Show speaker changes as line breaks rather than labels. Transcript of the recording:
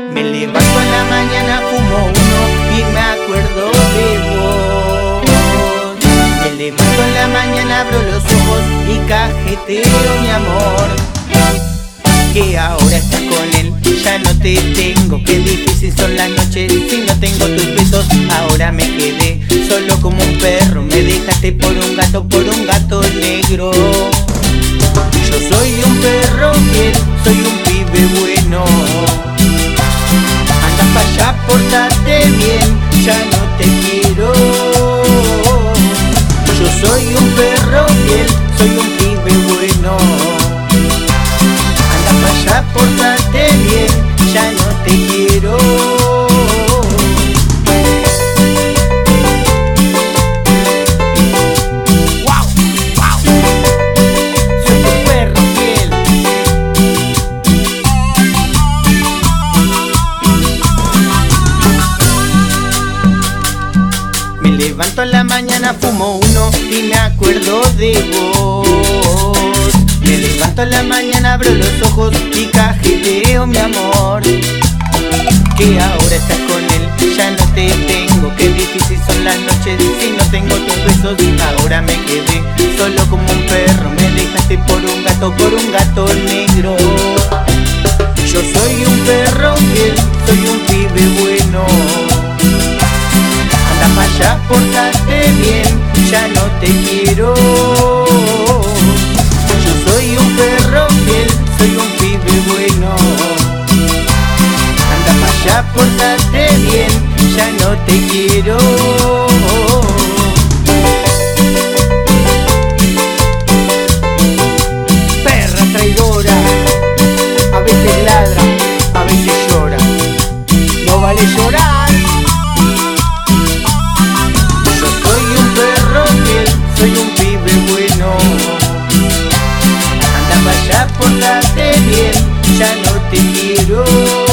Me levanto en la mañana, fumo uno y me acuerdo de vos. Me levanto en la mañana, abro los ojos y cajeteo mi amor. Que ahora estás con él, ya no te tengo. Qué difícil son las noches si no tengo tus besos. Ahora me quedé solo como un perro. Me dejaste por un gato negro. Yo soy un perro fiel, soy un pibe bueno. Anda pa' allá, portate bien, ya no te quiero. Yo soy un perro fiel, soy un pibe bueno. Anda pa' allá, portate bien, ya no te quiero. Me levanto en la mañana, fumo uno y me acuerdo de vos. Me levanto en la mañana, abro los ojos y cajeteo mi amor. Que ahora estás con él, ya no te tengo. Qué difícil son las noches si no tengo tus besos. Ahora me quedé solo como un perro. Me dejaste por un gato negro. Yo soy un perro fiel, soy un pibe bueno. Anda pa' allá, portate bien, ya no te quiero. Yo soy un perro fiel, soy un pibe bueno. Anda pa' allá, portate bien, ya no te quiero. Perra traidora, a veces ladra, a veces llora. No vale llorar. Soy un pibe bueno. Anda pa' allá, portate bien, ya no te quiero.